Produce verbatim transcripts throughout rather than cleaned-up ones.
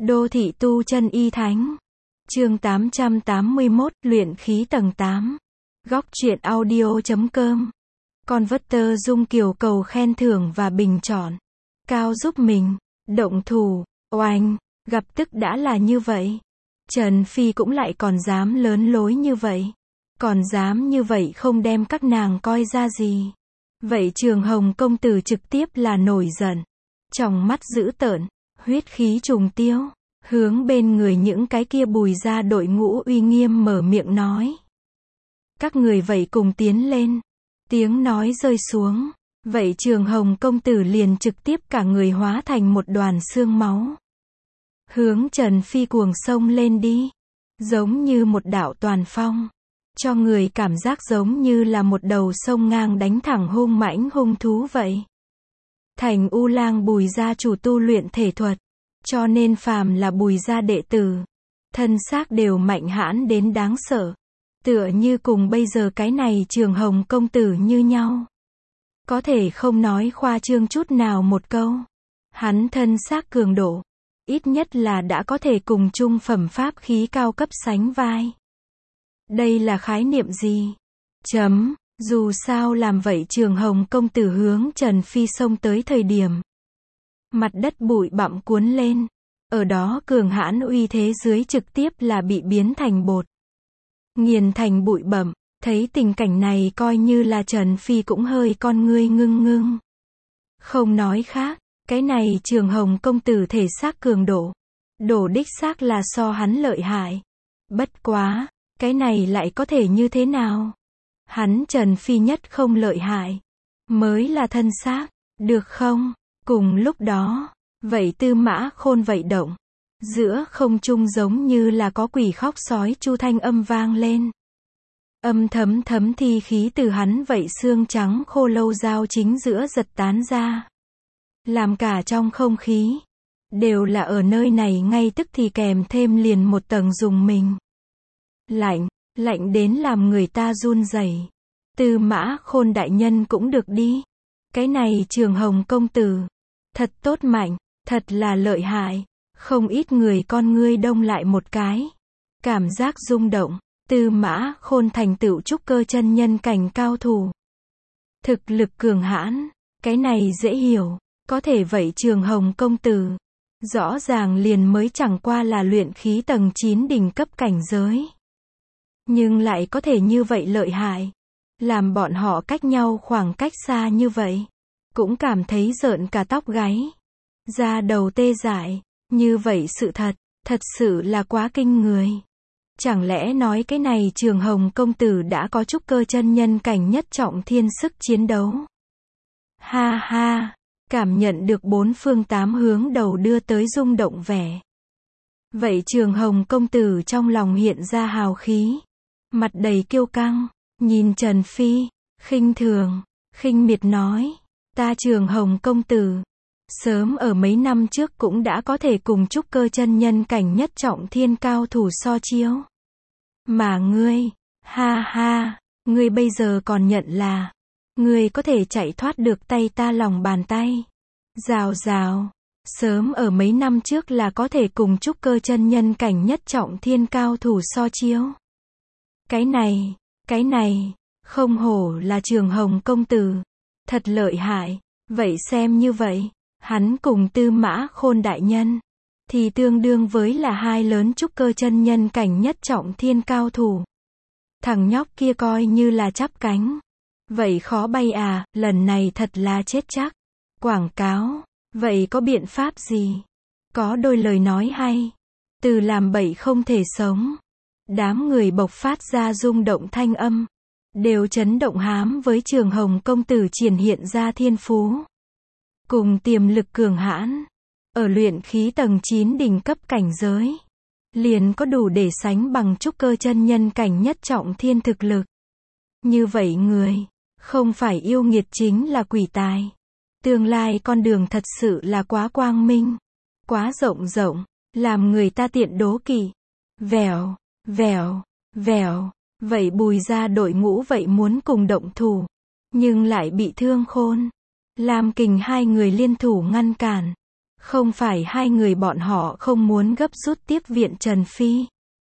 Đô thị tu chân y thánh. Chương tám trăm tám mươi mốt, luyện khí tầng tám. Góc truyện audio chấm com. Converter Dung Kiều cầu khen thưởng và bình chọn. Cao giúp mình. Động thủ. Oanh. Gặp tức đã là như vậy. Trần Phi cũng lại còn dám lớn lối như vậy. Còn dám như vậy không đem các nàng coi ra gì. Vậy Trường Hồng công tử trực tiếp là nổi giận. Trong mắt dữ tợn, huyết khí trùng tiêu, hướng bên người những cái kia Bùi gia đội ngũ uy nghiêm mở miệng nói. Các người vậy cùng tiến lên. Tiếng nói rơi xuống. Vậy Trường Hồng công tử liền trực tiếp cả người hóa thành một đoàn xương máu. Hướng Trần Phi cuồng sông lên đi. Giống như một đạo toàn phong. Cho người cảm giác giống như là một đầu sông ngang đánh thẳng hung mãnh hung thú vậy. Thành U Lang Bùi gia chủ tu luyện thể thuật. Cho nên phàm là Bùi gia đệ tử. Thân xác đều mạnh hãn đến đáng sợ. Tựa như cùng bây giờ cái này Trường Hồng công tử như nhau. Có thể không nói khoa trương chút nào một câu. Hắn thân xác cường độ. Ít nhất là đã có thể cùng trung phẩm pháp khí cao cấp sánh vai. Đây là khái niệm gì? Chấm. Dù sao làm vậy Trường Hồng công tử hướng Trần Phi xông tới thời điểm. Mặt đất bụi bặm cuốn lên. Ở đó cường hãn uy thế dưới trực tiếp là bị biến thành bột. Nghiền thành bụi bặm. Thấy tình cảnh này coi như là Trần Phi cũng hơi con ngươi ngưng ngưng. Không nói khác. Cái này Trường Hồng công tử thể xác cường độ. Đổ đích xác là so hắn lợi hại. Bất quá. Cái này lại có thể như thế nào? Hắn Trần Phi nhất không lợi hại. Mới là thân xác. Được không? Cùng lúc đó. Vậy Tư Mã Khôn vậy động. Giữa không trung giống như là có quỷ khóc sói chu thanh âm vang lên. Âm thấm thấm thi khí từ hắn vậy xương trắng khô lâu dao chính giữa giật tán ra. Làm cả trong không khí. Đều là ở nơi này ngay tức thì kèm thêm liền một tầng dùng mình. Lạnh, lạnh đến làm người ta run rẩy. Tư Mã Khôn đại nhân cũng được đi. Cái này Trường Hồng công tử. Thật tốt mạnh, thật là lợi hại. Không ít người con ngươi đông lại một cái. Cảm giác rung động. Tư Mã Khôn thành tựu trúc cơ chân nhân cảnh cao thủ. Thực lực cường hãn. Cái này dễ hiểu. Có thể vậy Trường Hồng công tử. Rõ ràng liền mới chẳng qua là luyện khí tầng chín đỉnh cấp cảnh giới. Nhưng lại có thể như vậy lợi hại. Làm bọn họ cách nhau khoảng cách xa như vậy. Cũng cảm thấy rợn cả tóc gáy. Da đầu tê dại. Như vậy sự thật, thật sự là quá kinh người. Chẳng lẽ nói cái này Trường Hồng công tử đã có trúc cơ chân nhân cảnh nhất trọng thiên sức chiến đấu. Ha ha, cảm nhận được bốn phương tám hướng đầu đưa tới rung động vẻ. Vậy Trường Hồng công tử trong lòng hiện ra hào khí. Mặt đầy kiêu căng, nhìn Trần Phi, khinh thường, khinh miệt nói. Ta Trường Hồng công tử. Sớm ở mấy năm trước cũng đã có thể cùng trúc cơ chân nhân cảnh nhất trọng thiên cao thủ so chiếu. Mà ngươi, ha ha, ngươi bây giờ còn nhận là, ngươi có thể chạy thoát được tay ta lòng bàn tay. Rào rào, sớm ở mấy năm trước là có thể cùng trúc cơ chân nhân cảnh nhất trọng thiên cao thủ so chiếu. Cái này, cái này, không hổ là Trường Hồng công tử. Thật lợi hại, vậy xem như vậy. Hắn cùng Tư Mã Khôn đại nhân. Thì tương đương với là hai lớn trúc cơ chân nhân cảnh nhất trọng thiên cao thủ. Thằng nhóc kia coi như là chắp cánh. Vậy khó bay à, lần này thật là chết chắc. Quảng cáo. Vậy có biện pháp gì? Có đôi lời nói hay. Từ làm bậy không thể sống. Đám người bộc phát ra rung động thanh âm. Đều chấn động hám với Trường Hồng công tử triển hiện ra thiên phú. Cùng tiềm lực cường hãn. Ở luyện khí tầng chín đỉnh cấp cảnh giới. Liền có đủ để sánh bằng trúc cơ chân nhân cảnh nhất trọng thiên thực lực. Như vậy người. Không phải yêu nghiệt chính là quỷ tài. Tương lai con đường thật sự là quá quang minh. Quá rộng rộng. Làm người ta tiện đố kỵ. Vèo, vèo, vèo. Vậy Bùi gia đội ngũ vậy muốn cùng động thủ. Nhưng lại bị Thương Khôn, Lam Kình hai người liên thủ ngăn cản. Không phải hai người bọn họ không muốn gấp rút tiếp viện Trần Phi,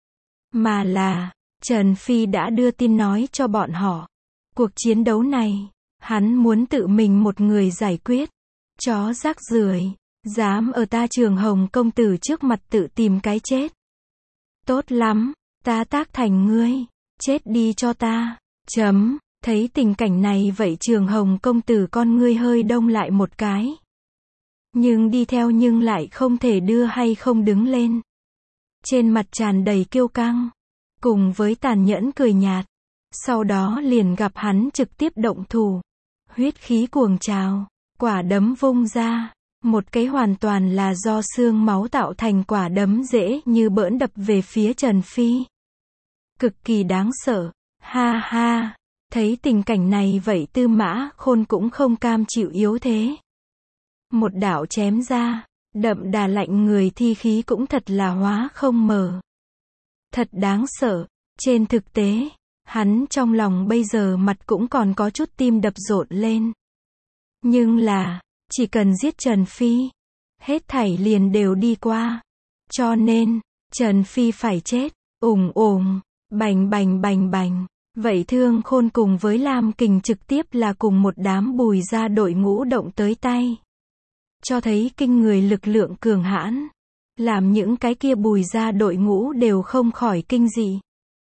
mà là, Trần Phi đã đưa tin nói cho bọn họ. Cuộc chiến đấu này, hắn muốn tự mình một người giải quyết. Chó rác rưởi, dám ở ta Trường Hồng công tử trước mặt tự tìm cái chết. Tốt lắm, ta tác thành ngươi, chết đi cho ta. Chấm, thấy tình cảnh này vậy Trường Hồng công tử con ngươi hơi đông lại một cái. Nhưng đi theo nhưng lại không thể đưa hay không đứng lên. Trên mặt tràn đầy kiêu căng, cùng với tàn nhẫn cười nhạt. Sau đó liền gặp hắn trực tiếp động thủ. Huyết khí cuồng trào, quả đấm vung ra. Một cái hoàn toàn là do xương máu tạo thành quả đấm dễ như bỡn đập về phía Trần Phi. Cực kỳ đáng sợ. Ha ha, thấy tình cảnh này vậy Tư Mã Khôn cũng không cam chịu yếu thế. Một đạo chém ra, đậm đà lạnh người thi khí cũng thật là hóa không mờ. Thật đáng sợ. Trên thực tế, hắn trong lòng bây giờ mặt cũng còn có chút tim đập rộn lên. Nhưng là, chỉ cần giết Trần Phi, hết thảy liền đều đi qua. Cho nên, Trần Phi phải chết. Ùng ùng, bành bành bành bành. Vậy Thương Khôn cùng với Lam Kình trực tiếp là cùng một đám Bùi gia đội ngũ động tới tay. Cho thấy kinh người lực lượng cường hãn. Làm những cái kia Bùi gia đội ngũ đều không khỏi kinh dị.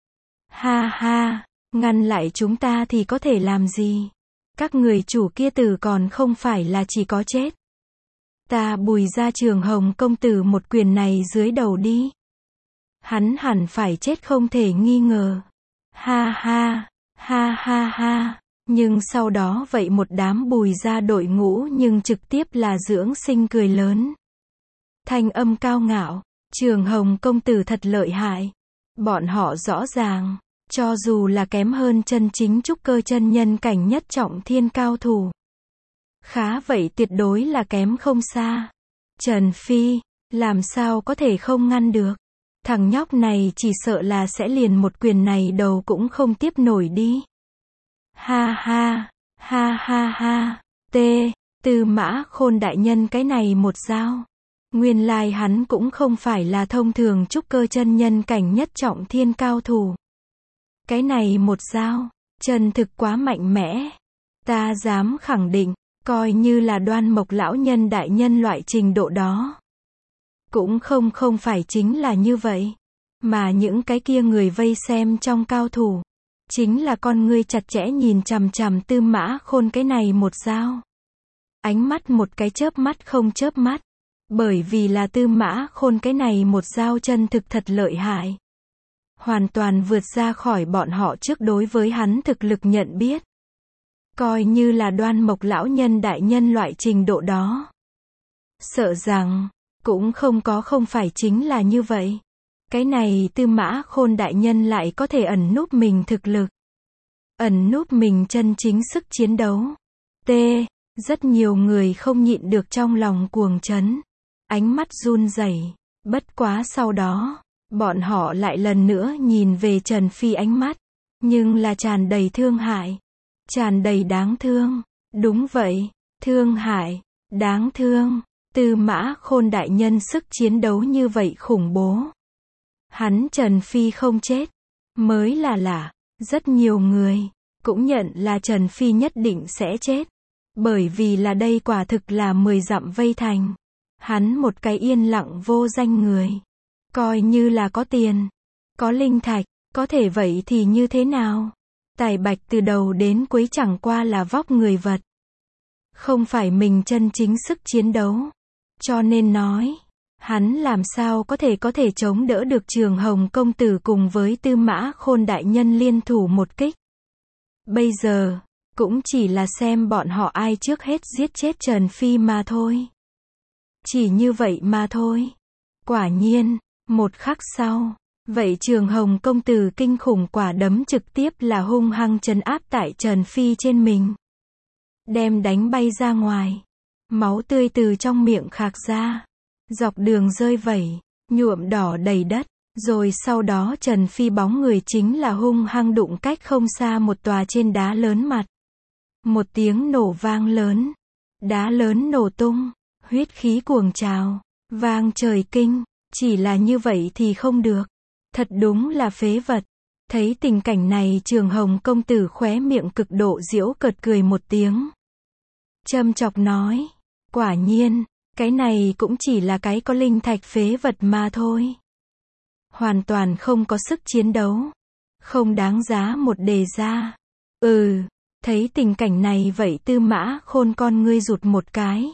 Ha ha, ngăn lại chúng ta thì có thể làm gì? Các người chủ kia tử còn không phải là chỉ có chết. Ta Bùi gia Trường Hồng công tử một quyền này dưới đầu đi. Hắn hẳn phải chết không thể nghi ngờ. Ha ha, ha ha ha. Nhưng sau đó vậy một đám Bùi gia đội ngũ nhưng trực tiếp là dưỡng sinh cười lớn. Thanh âm cao ngạo, Trường Hồng công tử thật lợi hại. Bọn họ rõ ràng, cho dù là kém hơn chân chính trúc cơ chân nhân cảnh nhất trọng thiên cao thủ. Khá vậy tuyệt đối là kém không xa. Trần Phi, làm sao có thể không ngăn được. Thằng nhóc này chỉ sợ là sẽ liền một quyền này đầu cũng không tiếp nổi đi. Ha ha, ha ha ha, t, Tư Mã Khôn đại nhân cái này một dao. Nguyên lai hắn cũng không phải là thông thường trúc cơ chân nhân cảnh nhất trọng thiên cao thủ. Cái này một dao, chân thực quá mạnh mẽ. Ta dám khẳng định, coi như là Đoan Mộc lão nhân đại nhân loại trình độ đó. Cũng không không phải chính là như vậy. Mà những cái kia người vây xem trong cao thủ. Chính là con ngươi chặt chẽ nhìn chằm chằm Tư Mã Khôn cái này một dao. Ánh mắt một cái chớp mắt không chớp mắt. Bởi vì là Tư Mã Khôn cái này một dao chân thực thật lợi hại. Hoàn toàn vượt ra khỏi bọn họ trước đối với hắn thực lực nhận biết. Coi như là Đoan Mộc lão nhân đại nhân loại trình độ đó. Sợ rằng, cũng không có không phải chính là như vậy. Cái này Tư Mã Khôn đại nhân lại có thể ẩn núp mình thực lực. Ẩn núp mình chân chính sức chiến đấu. T. Rất nhiều người không nhịn được trong lòng cuồng chấn. Ánh mắt run rẩy. Bất quá sau đó, bọn họ lại lần nữa nhìn về Trần Phi ánh mắt. Nhưng là tràn đầy thương hại. Tràn đầy đáng thương. Đúng vậy, thương hại, đáng thương. Tư Mã Khôn đại nhân sức chiến đấu như vậy khủng bố. Hắn Trần Phi không chết. Mới là lạ. Rất nhiều người cũng nhận là Trần Phi nhất định sẽ chết. Bởi vì là đây quả thực là mười dặm vây thành. Hắn một cái yên lặng vô danh người. Coi như là có tiền, có linh thạch, có thể vậy thì như thế nào? Tài Bạch từ đầu đến cuối chẳng qua là vóc người vật. Không phải mình chân chính sức chiến đấu. Cho nên nói, hắn làm sao có thể có thể chống đỡ được Trường Hồng công tử cùng với Tư Mã Khôn đại nhân liên thủ một kích. Bây giờ, cũng chỉ là xem bọn họ ai trước hết giết chết Trần Phi mà thôi. Chỉ như vậy mà thôi. Quả nhiên, một khắc sau, vậy Trường Hồng công tử kinh khủng quả đấm trực tiếp là hung hăng trấn áp tại Trần Phi trên mình. Đem đánh bay ra ngoài. Máu tươi từ trong miệng khạc ra. Dọc đường rơi vẩy, nhuộm đỏ đầy đất. Rồi sau đó Trần Phi bóng người chính là hung hăng đụng cách không xa một tòa trên đá lớn mặt. Một tiếng nổ vang lớn. Đá lớn nổ tung. Huyết huyết khí cuồng trào, vang trời kinh, chỉ là như vậy thì không được. Thật đúng là phế vật. Thấy tình cảnh này Trường Hồng công tử khóe miệng cực độ giễu cợt cười một tiếng. Châm chọc nói, quả nhiên, cái này cũng chỉ là cái có linh thạch phế vật mà thôi. Hoàn toàn không có sức chiến đấu. Không đáng giá một đề ra. Ừ, thấy tình cảnh này vậy Tư Mã Khôn con ngươi rụt một cái.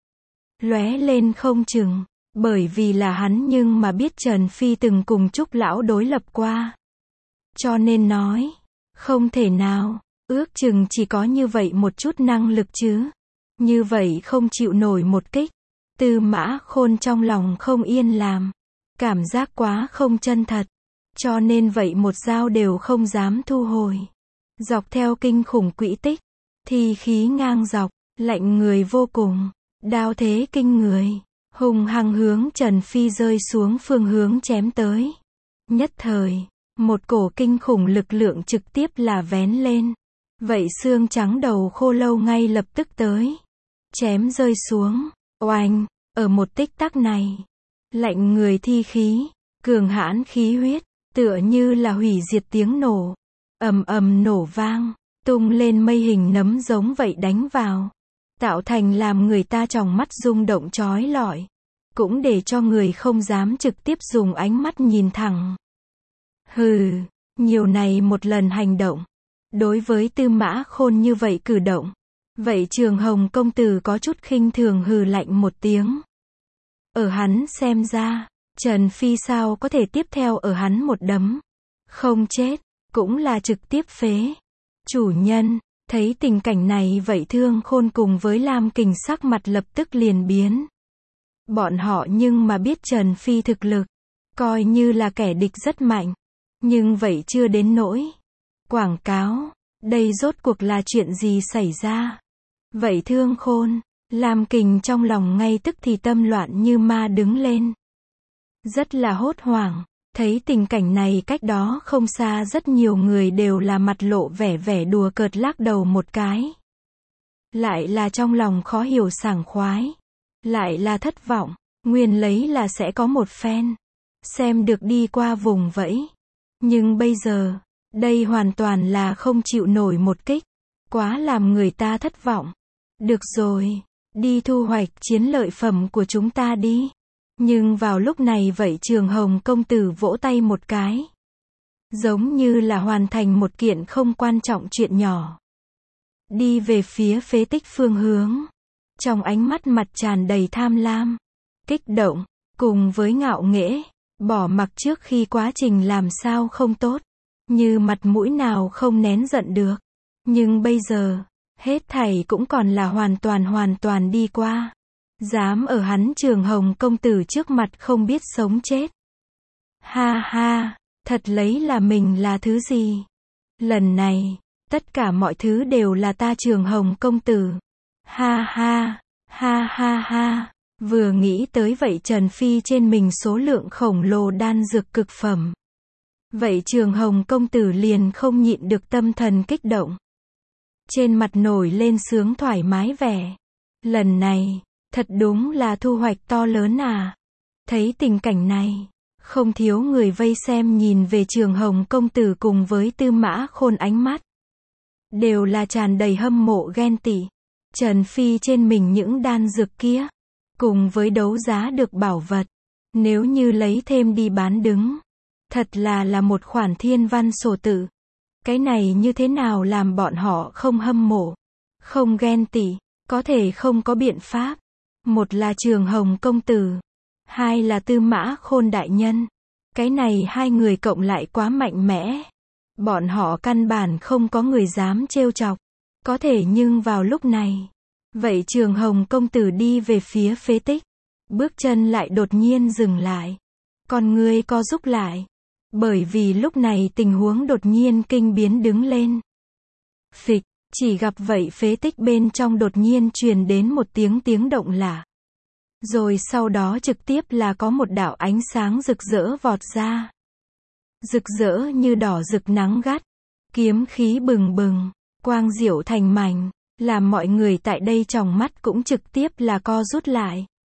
Lóe lên không chừng, bởi vì là hắn nhưng mà biết Trần Phi từng cùng Trúc lão đối lập qua. Cho nên nói, không thể nào, ước chừng chỉ có như vậy một chút năng lực chứ. Như vậy không chịu nổi một kích. Tư Mã Khôn trong lòng không yên làm. Cảm giác quá không chân thật. Cho nên vậy một dao đều không dám thu hồi. Dọc theo kinh khủng quỹ tích. Thi khí ngang dọc, lạnh người vô cùng. Đao thế kinh người. Hùng hăng hướng Trần Phi rơi xuống phương hướng chém tới. Nhất thời, một cổ kinh khủng lực lượng trực tiếp là vén lên. Vậy xương trắng đầu khô lâu ngay lập tức tới. Chém rơi xuống. Oanh, ở một tích tắc này. Lạnh người thi khí, cường hãn khí huyết, tựa như là hủy diệt tiếng nổ. Ầm ầm nổ vang, tung lên mây hình nấm giống vậy đánh vào. Tạo thành làm người ta tròng mắt rung động chói lọi. Cũng để cho người không dám trực tiếp dùng ánh mắt nhìn thẳng. Hừ, nhiều này một lần hành động. Đối với Tư Mã Khôn như vậy cử động. Vậy Trường Hồng công tử có chút khinh thường hừ lạnh một tiếng. Ở hắn xem ra, Trần Phi sao có thể tiếp theo ở hắn một đấm. Không chết, cũng là trực tiếp phế. Chủ nhân, thấy tình cảnh này vậy Thương Khôn cùng với Lam Kình sắc mặt lập tức liền biến. Bọn họ nhưng mà biết Trần Phi thực lực, coi như là kẻ địch rất mạnh. Nhưng vậy chưa đến nỗi. Quảng cáo, đây rốt cuộc là chuyện gì xảy ra? Vậy Thương Khôn, Lam Kình trong lòng ngay tức thì tâm loạn như ma đứng lên. Rất là hốt hoảng, thấy tình cảnh này cách đó không xa rất nhiều người đều là mặt lộ vẻ vẻ đùa cợt lắc đầu một cái. Lại là trong lòng khó hiểu sảng khoái. Lại là thất vọng, nguyên lấy là sẽ có một phen. Xem được đi qua vùng vẫy. Nhưng bây giờ, đây hoàn toàn là không chịu nổi một kích. Quá làm người ta thất vọng. Được rồi, đi thu hoạch chiến lợi phẩm của chúng ta đi. Nhưng vào lúc này vậy Trường Hồng công tử vỗ tay một cái. Giống như là hoàn thành một kiện không quan trọng chuyện nhỏ. Đi về phía phế tích phương hướng. Trong ánh mắt mặt tràn đầy tham lam, kích động, cùng với ngạo nghễ. Bỏ mặc trước khi quá trình làm sao không tốt. Như mặt mũi nào không nén giận được. Nhưng bây giờ, hết thảy cũng còn là hoàn toàn hoàn toàn đi qua. Dám ở hắn Trường Hồng công tử trước mặt không biết sống chết. Ha ha, thật lấy là mình là thứ gì? Lần này, tất cả mọi thứ đều là ta Trường Hồng công tử. Ha ha, ha ha ha. Vừa nghĩ tới vậy Trần Phi trên mình số lượng khổng lồ đan dược cực phẩm. Vậy Trường Hồng công tử liền không nhịn được tâm thần kích động. Trên mặt nổi lên sướng thoải mái vẻ. Lần này, thật đúng là thu hoạch to lớn à. Thấy tình cảnh này, không thiếu người vây xem nhìn về Trường Hồng công tử cùng với Tư Mã Khôn ánh mắt. Đều là tràn đầy hâm mộ ghen tị. Trần Phi trên mình những đan dược kia. Cùng với đấu giá được bảo vật. Nếu như lấy thêm đi bán đứng. Thật là là một khoản thiên văn sổ tự. Cái này như thế nào làm bọn họ không hâm mộ. Không ghen tị. Có thể không có biện pháp. Một là Trường Hồng công tử. Hai là Tư Mã Khôn đại nhân. Cái này hai người cộng lại quá mạnh mẽ. Bọn họ căn bản không có người dám trêu chọc. Có thể nhưng vào lúc này. Vậy Trường Hồng công tử đi về phía phế tích. Bước chân lại đột nhiên dừng lại. Con ngươi co rúm lại. Bởi vì lúc này tình huống đột nhiên kinh biến đứng lên. Phịch, chỉ gặp vậy phế tích bên trong đột nhiên truyền đến một tiếng tiếng động lạ. Rồi sau đó trực tiếp là có một đạo ánh sáng rực rỡ vọt ra. Rực rỡ như đỏ rực nắng gắt. Kiếm khí bừng bừng, quang diệu thành mảnh. Làm mọi người tại đây tròng mắt cũng trực tiếp là co rút lại.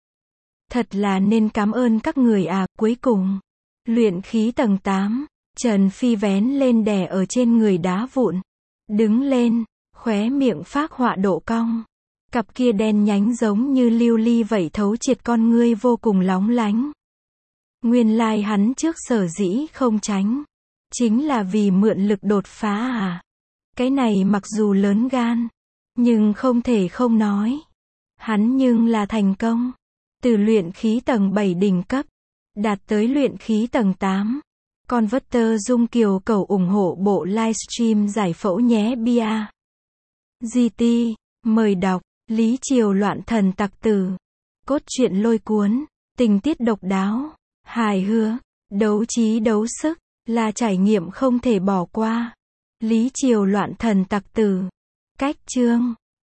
Thật là nên cảm ơn các người à, cuối cùng. Luyện khí tầng tám. Trần Phi vén lên đè ở trên người đá vụn. Đứng lên, khóe miệng phác họa độ cong. Cặp kia đen nhánh giống như lưu ly vậy thấu triệt con ngươi vô cùng lóng lánh. Nguyên lai hắn trước sở dĩ không tránh. Chính là vì mượn lực đột phá à. Cái này mặc dù lớn gan. Nhưng không thể không nói. Hắn nhưng là thành công. Từ luyện khí tầng bảy đỉnh cấp. Đạt tới luyện khí tầng tám. Converter Dung Kiều cầu ủng hộ bộ livestream giải phẫu nhé bia. giê tê. Mời đọc. Lý Triều loạn thần tặc tử. Cốt truyện lôi cuốn. Tình tiết độc đáo. Hài hước. Đấu trí đấu sức. Là trải nghiệm không thể bỏ qua. Lý Triều loạn thần tặc tử. Cách chương.